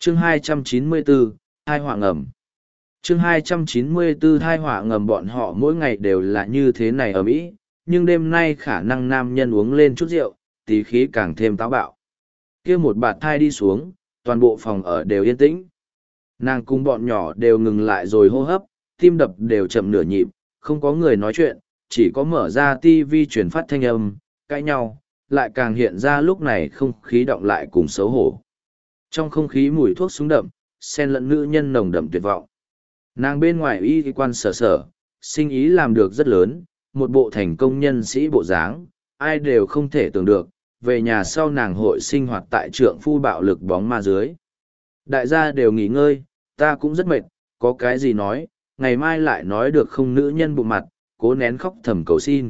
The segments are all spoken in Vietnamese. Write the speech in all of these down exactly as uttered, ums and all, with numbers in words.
chương hai trăm chín mươi bốn, thai họa ngầm. chương hai trăm chín mươi bốn thai họa ngầm bọn họ mỗi ngày đều là như thế này ở Mỹ, nhưng đêm nay khả năng nam nhân uống lên chút rượu, tí khí càng thêm táo bạo. Kia một bạt thai đi xuống, toàn bộ phòng ở đều yên tĩnh. Nàng cùng bọn nhỏ đều ngừng lại rồi hô hấp, tim đập đều chậm nửa nhịp, không có người nói chuyện, chỉ có mở ra tivi truyền phát thanh âm, cãi nhau, lại càng hiện ra lúc này không khí động lại cùng xấu hổ. Trong không khí mùi thuốc súng đậm, xen lẫn nữ nhân nồng đậm tuyệt vọng. Nàng bên ngoài y quan sở sở, sinh ý làm được rất lớn, một bộ thành công nhân sĩ bộ dáng, ai đều không thể tưởng được, về nhà sau nàng hội sinh hoạt tại trượng phu bạo lực bóng ma dưới. Đại gia đều nghỉ ngơi, ta cũng rất mệt, có cái gì nói, ngày mai lại nói được không nữ nhân bụng mặt, cố nén khóc thầm cầu xin.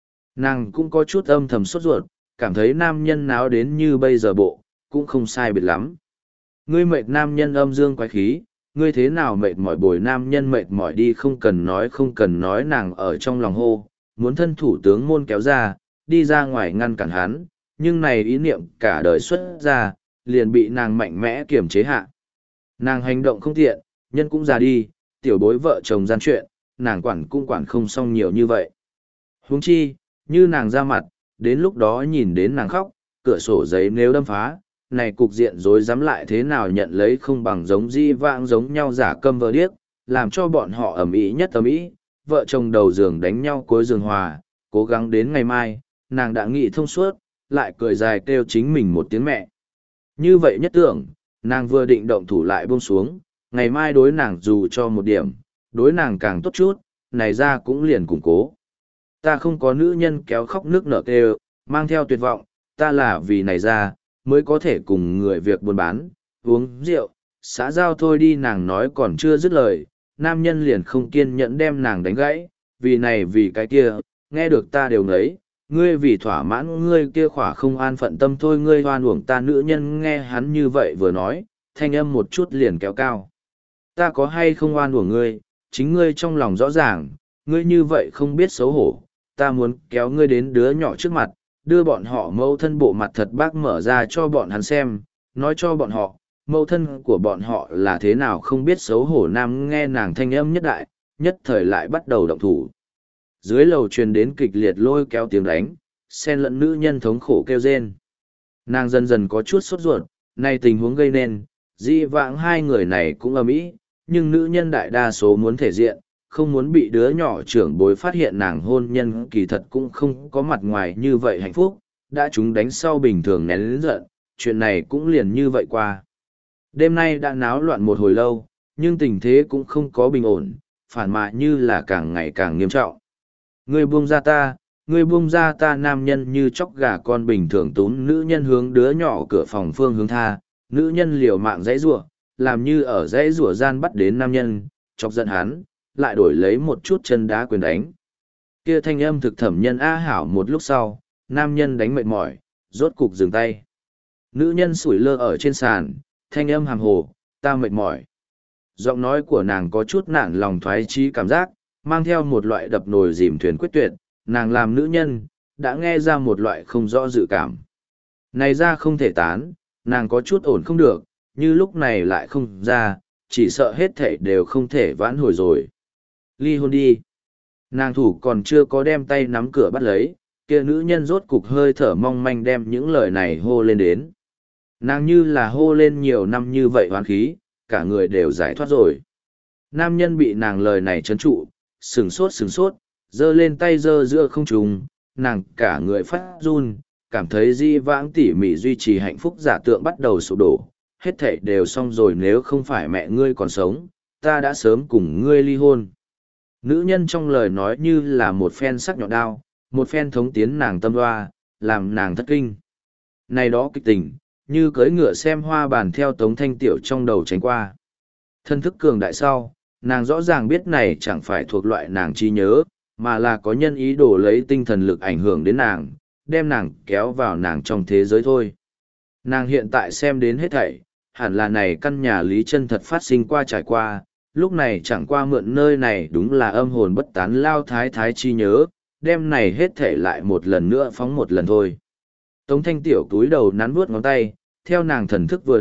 Nàng cũng có chút âm thầm sốt ruột, cảm thấy nam nhân náo đến như bây giờ bộ, cũng không sai biệt lắm. Ngươi mệt nam nhân âm dương quái khí, ngươi thế nào mệt mỏi bồi nam nhân mệt mỏi đi không cần nói không cần nói nàng ở trong lòng hô, muốn thân thủ tướng môn kéo ra, đi ra ngoài ngăn cản hắn, nhưng này ý niệm cả đời xuất ra, liền bị nàng mạnh mẽ kiềm chế hạ. Nàng hành động không tiện, nhân cũng già đi, tiểu bối vợ chồng gian chuyện, nàng quản cũng quản không xong nhiều như vậy. Huống chi, như nàng ra mặt, đến lúc đó nhìn đến nàng khóc, cửa sổ giấy nếu đâm phá, này cục diện rối rắm lại thế nào nhận lấy không bằng giống di vãng giống nhau giả câm vờ điếc, làm cho bọn họ ầm ĩ nhất ầm ĩ, vợ chồng đầu giường đánh nhau cuối giường hòa, cố gắng đến ngày mai, nàng đã nghĩ thông suốt, lại cười dài kêu chính mình một tiếng mẹ. Như vậy nhất tưởng, nàng vừa định động thủ lại buông xuống, ngày mai đối nàng dù cho một điểm, đối nàng càng tốt chút, này ra cũng liền củng cố. Ta không có nữ nhân kéo khóc nước nở kêu, mang theo tuyệt vọng, ta là vì này ra, mới có thể cùng người việc buôn bán, uống rượu, xã giao thôi đi nàng nói còn chưa dứt lời, nam nhân liền không kiên nhẫn đem nàng đánh gãy, vì này vì cái kia, nghe được ta đều ngấy, ngươi vì thỏa mãn ngươi kia khỏa không an phận tâm thôi ngươi hoan uổng ta nữ nhân nghe hắn như vậy vừa nói, thanh âm một chút liền kéo cao. Ta có hay không oan uổng ngươi, chính ngươi trong lòng rõ ràng, ngươi như vậy không biết xấu hổ, ta muốn kéo ngươi đến đứa nhỏ trước mặt, đưa bọn họ mâu thân bộ mặt thật bác mở ra cho bọn hắn xem, nói cho bọn họ, mâu thân của bọn họ là thế nào không biết xấu hổ nam nghe nàng thanh âm nhất đại, nhất thời lại bắt đầu động thủ. Dưới lầu truyền đến kịch liệt lôi kéo tiếng đánh, xen lẫn nữ nhân thống khổ kêu rên. Nàng dần dần có chút sốt ruột, nay tình huống gây nên, dị vãng hai người này cũng ầm ĩ, nhưng nữ nhân đại đa số muốn thể diện, không muốn bị đứa nhỏ trưởng bối phát hiện nàng hôn nhân kỳ thật cũng không có mặt ngoài như vậy hạnh phúc, đã chúng đánh sau bình thường nén lớn giận, chuyện này cũng liền như vậy qua. Đêm nay đã náo loạn một hồi lâu, nhưng tình thế cũng không có bình ổn, phản mà như là càng ngày càng nghiêm trọng. Ngươi buông ra ta, ngươi buông ra ta nam nhân như chóc gà con bình thường tún nữ nhân hướng đứa nhỏ cửa phòng phương hướng tha, nữ nhân liều mạng dãy rủa, làm như ở dãy rủa gian bắt đến nam nhân, chọc giận hắn, lại đổi lấy một chút chân đá quyền đánh. Kia thanh âm thực thẩm nhân a hảo một lúc sau, nam nhân đánh mệt mỏi, rốt cục dừng tay. Nữ nhân sủi lơ ở trên sàn, thanh âm hàm hồ, ta mệt mỏi. Giọng nói của nàng có chút nản lòng thoái chí cảm giác, mang theo một loại đập nồi dìm thuyền quyết tuyệt, nàng làm nữ nhân, đã nghe ra một loại không rõ dự cảm. Này ra không thể tán, nàng có chút ổn không được, như lúc này lại không ra, chỉ sợ hết thảy đều không thể vãn hồi rồi. Ly hôn đi. Nàng thủ còn chưa có đem tay nắm cửa bắt lấy, kia nữ nhân rốt cục hơi thở mong manh đem những lời này hô lên đến. Nàng như là hô lên nhiều năm như vậy hoán khí, cả người đều giải thoát rồi. Nam nhân bị nàng lời này trấn trụ, sừng sốt sừng sốt, giơ lên tay giơ giữa không trùng, nàng cả người phát run, cảm thấy di vãng tỉ mỉ duy trì hạnh phúc giả tượng bắt đầu sụp đổ, hết thảy đều xong rồi nếu không phải mẹ ngươi còn sống, ta đã sớm cùng ngươi ly hôn. Nữ nhân trong lời nói như là một phen sắc nhọn đao, một phen thống tiến nàng tâm hoa, làm nàng thất kinh. Này đó kịch tình, như cưỡi ngựa xem hoa bàn theo Tống Thanh Tiểu trong đầu tránh qua. Thân thức cường đại sau, nàng rõ ràng biết này chẳng phải thuộc loại nàng trí nhớ, mà là có nhân ý đồ lấy tinh thần lực ảnh hưởng đến nàng, đem nàng kéo vào nàng trong thế giới thôi. Nàng hiện tại xem đến hết thảy, hẳn là này căn nhà Lý Chân thật phát sinh qua trải qua, lúc này chẳng qua mượn nơi này đúng là âm hồn bất tán lao thái thái chi nhớ, đem này hết thảy lại một lần nữa phóng một lần thôi. Tống Thanh Tiểu túi đầu nắn vuốt ngón tay, theo nàng thần thức vừa động,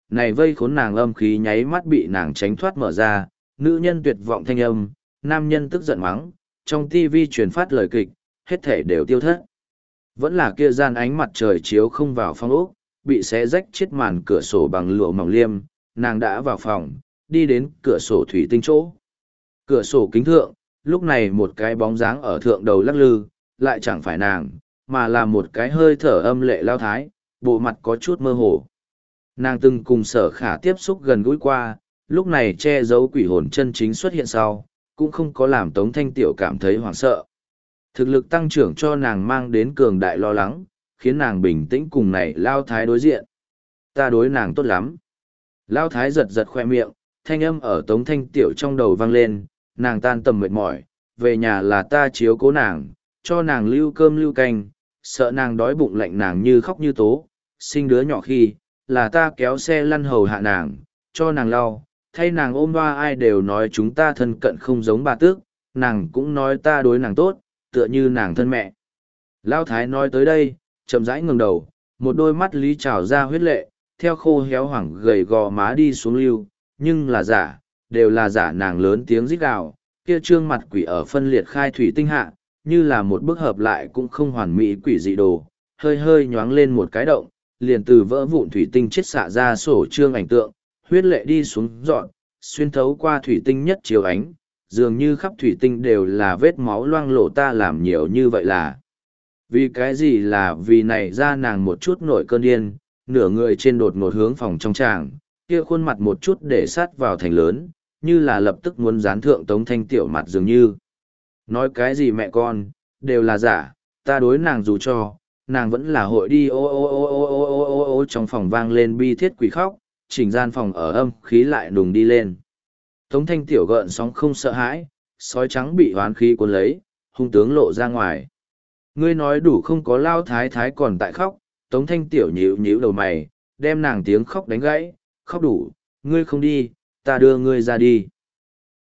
này vây khốn nàng âm khí nháy mắt bị nàng tránh thoát mở ra, nữ nhân tuyệt vọng thanh âm, nam nhân tức giận mắng, trong tivi truyền phát lời kịch, hết thể đều tiêu thất. Vẫn là kia gian ánh mặt trời chiếu không vào phòng ốc, bị xé rách chiếc màn cửa sổ bằng lụa mỏng liêm, nàng đã vào phòng, đi đến cửa sổ thủy tinh chỗ. Cửa sổ kính thượng, lúc này một cái bóng dáng ở thượng đầu lắc lư, lại chẳng phải nàng, mà là một cái hơi thở âm lệ lao thái, bộ mặt có chút mơ hồ. Nàng từng cùng sở khả tiếp xúc gần gũi qua, lúc này che giấu quỷ hồn chân chính xuất hiện sau, cũng không có làm Tống Thanh Tiểu cảm thấy hoảng sợ. Thực lực tăng trưởng cho nàng mang đến cường đại lo lắng, khiến nàng bình tĩnh cùng này lao thái đối diện. Ta đối nàng tốt lắm. Lao thái giật giật khoe miệng, thanh âm ở Tống Thanh Tiểu trong đầu vang lên, nàng tan tầm mệt mỏi, về nhà là ta chiếu cố nàng, cho nàng lưu cơm lưu canh, sợ nàng đói bụng lạnh nàng như khóc như tố, sinh đứa nhỏ khi, là ta kéo xe lăn hầu hạ nàng, cho nàng lau, thay nàng ôm hoa ai đều nói chúng ta thân cận không giống bà tước, nàng cũng nói ta đối nàng tốt, tựa như nàng thân mẹ. Lao Thái nói tới đây, chậm rãi ngừng đầu, một đôi mắt lý trào ra huyết lệ, theo khô héo hoảng gầy gò má đi xuống lưu, nhưng là giả, đều là giả nàng lớn tiếng rít gào, kia trương mặt quỷ ở phân liệt khai thủy tinh hạ, như là một bức hợp lại cũng không hoàn mỹ quỷ dị đồ, hơi hơi nhoáng lên một cái động, liền từ vỡ vụn thủy tinh chết xạ ra sổ trương ảnh tượng, huyết lệ đi xuống dọn, xuyên thấu qua thủy tinh nhất chiếu ánh, dường như khắp thủy tinh đều là vết máu loang lổ ta làm nhiều như vậy là. Vì cái gì là vì này ra nàng một chút nổi cơn điên, nửa người trên đột ngột hướng phòng trong tràng, kia khuôn mặt một chút để sát vào thành lớn, như là lập tức muốn dán thượng Tống Thanh Tiểu mặt dường như. Nói cái gì mẹ con, đều là giả, ta đối nàng dù cho, nàng vẫn là hội đi ô ô ô ô ô ô ô ô trong phòng vang lên bi thiết quỷ khóc, chỉnh gian phòng ở âm khí lại đùng đi lên. Tống Thanh Tiểu gợn sóng không sợ hãi, sói trắng bị hoán khí cuốn lấy, hung tướng lộ ra ngoài. Ngươi nói đủ không có Lao Thái Thái còn tại khóc, Tống Thanh Tiểu nhíu nhíu đầu mày, đem nàng tiếng khóc đánh gãy, khóc đủ, ngươi không đi, ta đưa ngươi ra đi.